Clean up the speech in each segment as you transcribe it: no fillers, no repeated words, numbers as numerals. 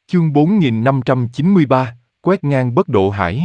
Chương 4593, quét ngang bất độ hải.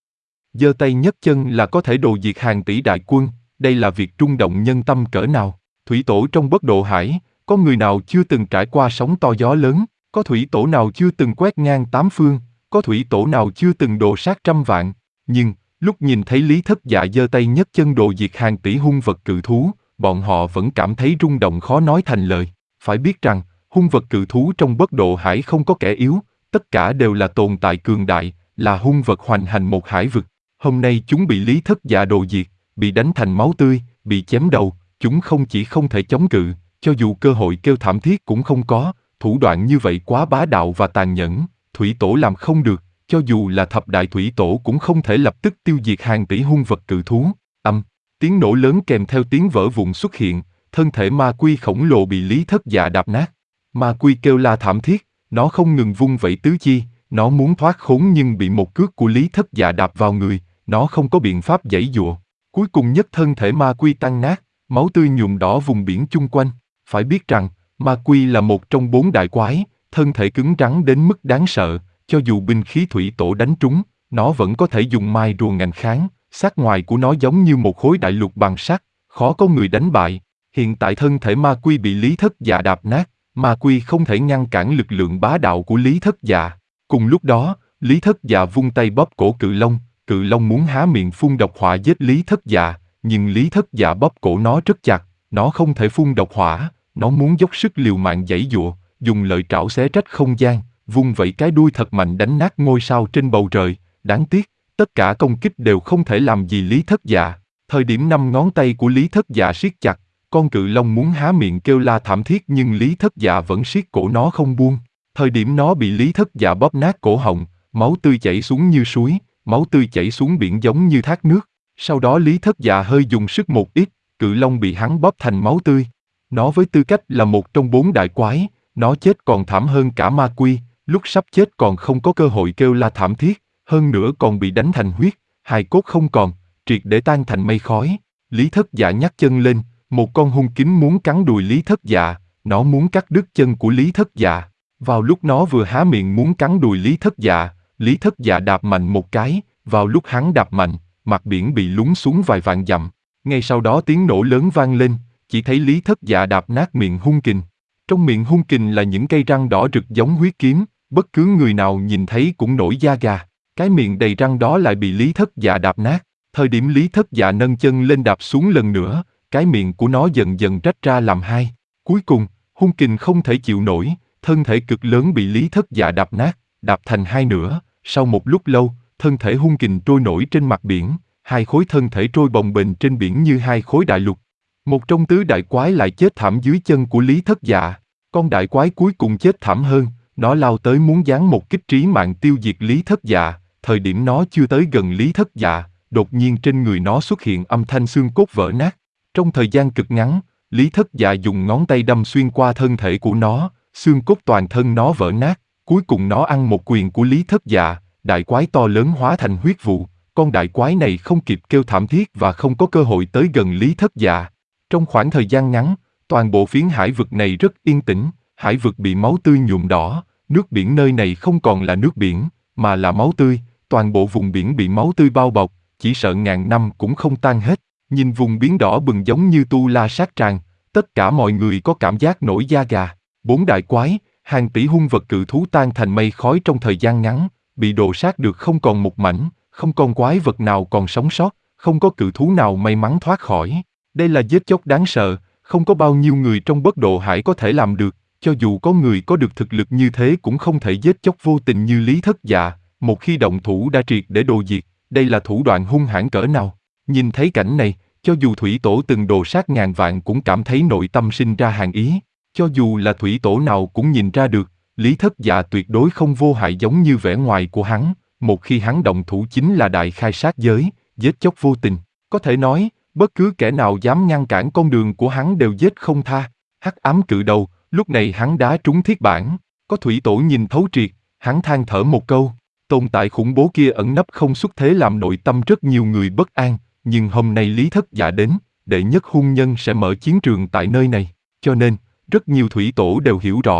Giơ tay nhấc chân là có thể đồ diệt hàng tỷ đại quân, đây là việc rung động nhân tâm cỡ nào. Thủy tổ trong bất độ hải, có người nào chưa từng trải qua sóng to gió lớn, có thủy tổ nào chưa từng quét ngang tám phương, có thủy tổ nào chưa từng đồ sát trăm vạn. Nhưng, lúc nhìn thấy Lý Thất Dạ giơ tay nhấc chân đồ diệt hàng tỷ hung vật cự thú, bọn họ vẫn cảm thấy rung động khó nói thành lời. Phải biết rằng, hung vật cự thú trong bất độ hải không có kẻ yếu, tất cả đều là tồn tại cường đại, là hung vật hoành hành một hải vực. Hôm nay chúng bị Lý Thất Dạ đồ diệt, bị đánh thành máu tươi, bị chém đầu, chúng không chỉ không thể chống cự, cho dù cơ hội kêu thảm thiết cũng không có, thủ đoạn như vậy quá bá đạo và tàn nhẫn, thủy tổ làm không được, cho dù là thập đại thủy tổ cũng không thể lập tức tiêu diệt hàng tỷ hung vật cự thú. Tiếng nổ lớn kèm theo tiếng vỡ vụn xuất hiện, thân thể ma quy khổng lồ bị Lý Thất Dạ đạp nát. Ma quy kêu la thảm thiết, nó không ngừng vung vẩy tứ chi, nó muốn thoát khốn nhưng bị một cước của Lý Thất Dạ đạp vào người, nó không có biện pháp giãy giụa. Cuối cùng nhất thân thể ma quy tan nát, máu tươi nhuộm đỏ vùng biển chung quanh. Phải biết rằng, ma quy là một trong 4 đại quái, thân thể cứng rắn đến mức đáng sợ, cho dù binh khí thủy tổ đánh trúng, nó vẫn có thể dùng mai rùa ngạnh kháng, sắc ngoài của nó giống như một khối đại lục bằng sắt, khó có người đánh bại. Hiện tại thân thể ma quy bị Lý Thất Dạ đạp nát, ma quy không thể ngăn cản lực lượng bá đạo của Lý Thất Dạ. Cùng lúc đó, Lý Thất Dạ vung tay bóp cổ cự long muốn há miệng phun độc hỏa giết Lý Thất Dạ, nhưng Lý Thất Dạ bóp cổ nó rất chặt, nó không thể phun độc hỏa, nó muốn dốc sức liều mạng giãy giụa, dùng lợi trảo xé rách không gian, vung vẩy cái đuôi thật mạnh đánh nát ngôi sao trên bầu trời. Đáng tiếc, tất cả công kích đều không thể làm gì Lý Thất Dạ. Thời điểm 5 ngón tay của Lý Thất Dạ siết chặt, con cự long muốn há miệng kêu la thảm thiết nhưng Lý Thất Dạ vẫn siết cổ nó không buông. Thời điểm nó bị Lý Thất Dạ bóp nát cổ họng, máu tươi chảy xuống như suối, máu tươi chảy xuống biển giống như thác nước. Sau đó Lý Thất Dạ hơi dùng sức một ít, cự long bị hắn bóp thành máu tươi. Nó với tư cách là một trong 4 đại quái, nó chết còn thảm hơn cả ma quy, lúc sắp chết còn không có cơ hội kêu la thảm thiết, hơn nữa còn bị đánh thành huyết, hài cốt không còn, triệt để tan thành mây khói. Lý Thất Dạ nhấc chân lên, một con hung kính muốn cắn đùi Lý Thất Dạ, nó muốn cắt đứt chân của Lý Thất Dạ. Vào lúc nó vừa há miệng muốn cắn đùi Lý Thất Dạ đạp mạnh một cái, vào lúc hắn đạp mạnh, mặt biển bị lún xuống vài vạn dặm. Ngay sau đó tiếng nổ lớn vang lên, chỉ thấy Lý Thất Dạ đạp nát miệng hung kình. Trong miệng hung kình là những cây răng đỏ rực giống huyết kiếm, bất cứ người nào nhìn thấy cũng nổi da gà. Cái miệng đầy răng đó lại bị Lý Thất Dạ đạp nát. Thời điểm Lý Thất Dạ nâng chân lên đạp xuống lần nữa, cái miệng của nó dần dần rách ra làm hai. Cuối cùng, hung kình không thể chịu nổi, thân thể cực lớn bị Lý Thất Dạ đạp nát, đạp thành hai nửa. Sau một lúc lâu, thân thể hung kình trôi nổi trên mặt biển, hai khối thân thể trôi bồng bềnh trên biển như hai khối đại lục. Một trong tứ đại quái lại chết thảm dưới chân của Lý Thất Dạ. Con đại quái cuối cùng chết thảm hơn, nó lao tới muốn giáng một kích trí mạng tiêu diệt Lý Thất Dạ. Thời điểm nó chưa tới gần Lý Thất Dạ, đột nhiên trên người nó xuất hiện âm thanh xương cốt vỡ nát. Trong thời gian cực ngắn, Lý Thất Dạ dùng ngón tay đâm xuyên qua thân thể của nó, xương cốt toàn thân nó vỡ nát. Cuối cùng nó ăn một quyền của Lý Thất Dạ, đại quái to lớn hóa thành huyết vụ. Con đại quái này không kịp kêu thảm thiết và không có cơ hội tới gần Lý Thất Dạ. Trong khoảng thời gian ngắn, toàn bộ phiến hải vực này rất yên tĩnh, hải vực bị máu tươi nhuộm đỏ, nước biển nơi này không còn là nước biển, mà là máu tươi, toàn bộ vùng biển bị máu tươi bao bọc, chỉ sợ ngàn năm cũng không tan hết. Nhìn vùng biển đỏ bừng giống như tu la sát tràng, tất cả mọi người có cảm giác nổi da gà. 4 đại quái, hàng tỷ hung vật cự thú tan thành mây khói trong thời gian ngắn, bị đồ sát được không còn một mảnh, không còn quái vật nào còn sống sót, không có cự thú nào may mắn thoát khỏi. Đây là giết chóc đáng sợ, không có bao nhiêu người trong bất độ hải có thể làm được, cho dù có người có được thực lực như thế cũng không thể giết chóc vô tình như Lý Thất Dạ, một khi động thủ đã triệt để đồ diệt, đây là thủ đoạn hung hãn cỡ nào. Nhìn thấy cảnh này, cho dù thủy tổ từng đồ sát ngàn vạn cũng cảm thấy nội tâm sinh ra hàn ý, cho dù là thủy tổ nào cũng nhìn ra được, Lý Thất Dạ tuyệt đối không vô hại giống như vẻ ngoài của hắn, một khi hắn động thủ chính là đại khai sát giới, giết chóc vô tình, có thể nói, bất cứ kẻ nào dám ngăn cản con đường của hắn đều giết không tha. Hắc ám cự đầu, lúc này hắn đá trúng thiết bản, có thủy tổ nhìn thấu triệt, hắn than thở một câu, tồn tại khủng bố kia ẩn nấp không xuất thế làm nội tâm rất nhiều người bất an, nhưng hôm nay Lý Thất Dạ đến, đệ nhất hung nhân sẽ mở chiến trường tại nơi này, cho nên, rất nhiều thủy tổ đều hiểu rõ,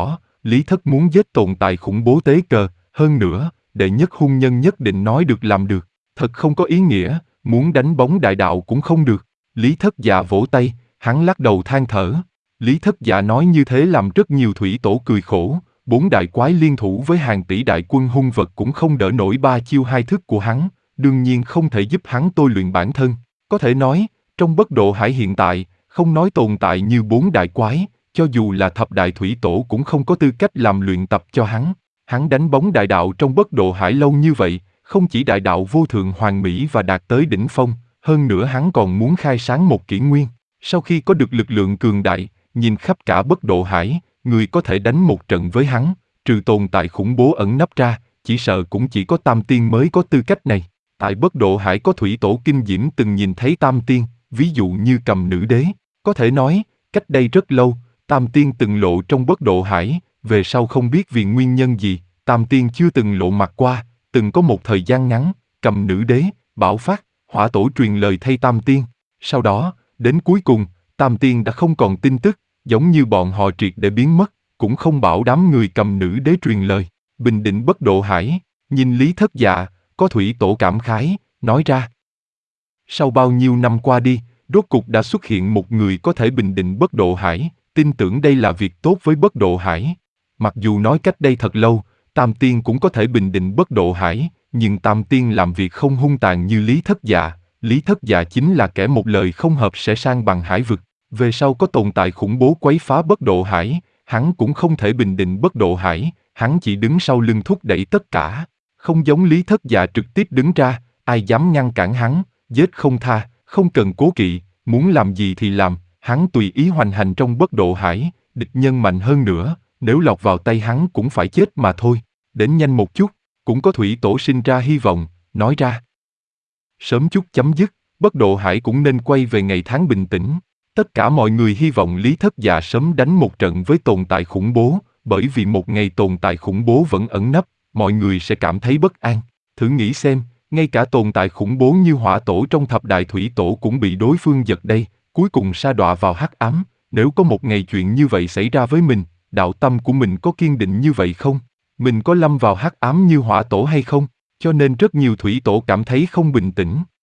Lý Thất muốn giết tồn tại khủng bố tế cờ, hơn nữa, đệ nhất hung nhân nhất định nói được làm được, thật không có ý nghĩa, muốn đánh bóng đại đạo cũng không được. Lý Thất Dạ vỗ tay, hắn lắc đầu than thở. Lý Thất Dạ nói như thế làm rất nhiều thủy tổ cười khổ, 4 đại quái liên thủ với hàng tỷ đại quân hung vật cũng không đỡ nổi 3 chiêu 2 thức của hắn, đương nhiên không thể giúp hắn tôi luyện bản thân. Có thể nói, trong bất độ hải hiện tại, không nói tồn tại như 4 đại quái, cho dù là thập đại thủy tổ cũng không có tư cách làm luyện tập cho hắn. Hắn đánh bóng đại đạo trong bất độ hải lâu như vậy, không chỉ đại đạo vô thượng hoàn mỹ và đạt tới đỉnh phong, hơn nữa hắn còn muốn khai sáng một kỷ nguyên. Sau khi có được lực lượng cường đại, nhìn khắp cả bất độ hải, người có thể đánh một trận với hắn, trừ tồn tại khủng bố ẩn nấp ra, chỉ sợ cũng chỉ có Tam Tiên mới có tư cách này. Tại bất độ hải có thủy tổ kinh diễm từng nhìn thấy Tam Tiên, ví dụ như Cầm Nữ Đế. Có thể nói, cách đây rất lâu, Tam Tiên từng lộ trong bất độ hải, về sau không biết vì nguyên nhân gì, Tam Tiên chưa từng lộ mặt qua, từng có một thời gian ngắn, Cầm Nữ Đế, Bảo Phát, Hỏa Tổ truyền lời thay Tam Tiên. Sau đó, đến cuối cùng, Tam Tiên đã không còn tin tức, giống như bọn họ triệt để biến mất, cũng không bảo đám người Cầm Nữ Đế truyền lời. Bình định bất độ hải, nhìn Lý Thất Dạ, có thủy tổ cảm khái, nói ra. Sau bao nhiêu năm qua đi, rốt cục đã xuất hiện một người có thể bình định bất độ hải, tin tưởng đây là việc tốt với bất độ hải. Mặc dù nói cách đây thật lâu, Tam Tiên cũng có thể bình định bất độ hải, nhưng Tam Tiên làm việc không hung tàn như Lý Thất Dạ. Lý Thất Dạ chính là kẻ một lời không hợp sẽ sang bằng hải vực. Về sau có tồn tại khủng bố quấy phá bất độ hải, hắn cũng không thể bình định bất độ hải, hắn chỉ đứng sau lưng thúc đẩy tất cả. Không giống Lý Thất Dạ trực tiếp đứng ra, ai dám ngăn cản hắn, giết không tha, không cần cố kỵ, muốn làm gì thì làm, hắn tùy ý hoành hành trong bất độ hải, địch nhân mạnh hơn nữa, nếu lọt vào tay hắn cũng phải chết mà thôi. Đến nhanh một chút, cũng có thủy tổ sinh ra hy vọng, nói ra. Sớm chút chấm dứt, bất độ hải cũng nên quay về ngày tháng bình tĩnh. Tất cả mọi người hy vọng Lý Thất Dạ sớm đánh một trận với tồn tại khủng bố, bởi vì một ngày tồn tại khủng bố vẫn ẩn nấp, mọi người sẽ cảm thấy bất an. Thử nghĩ xem, ngay cả tồn tại khủng bố như Hỏa Tổ trong thập đại thủy tổ cũng bị đối phương giật đây, cuối cùng sa đọa vào hắc ám. Nếu có một ngày chuyện như vậy xảy ra với mình, đạo tâm của mình có kiên định như vậy không? Mình có lâm vào hắc ám như Hỏa Tổ hay không? Cho nên rất nhiều thủy tổ cảm thấy không bình tĩnh.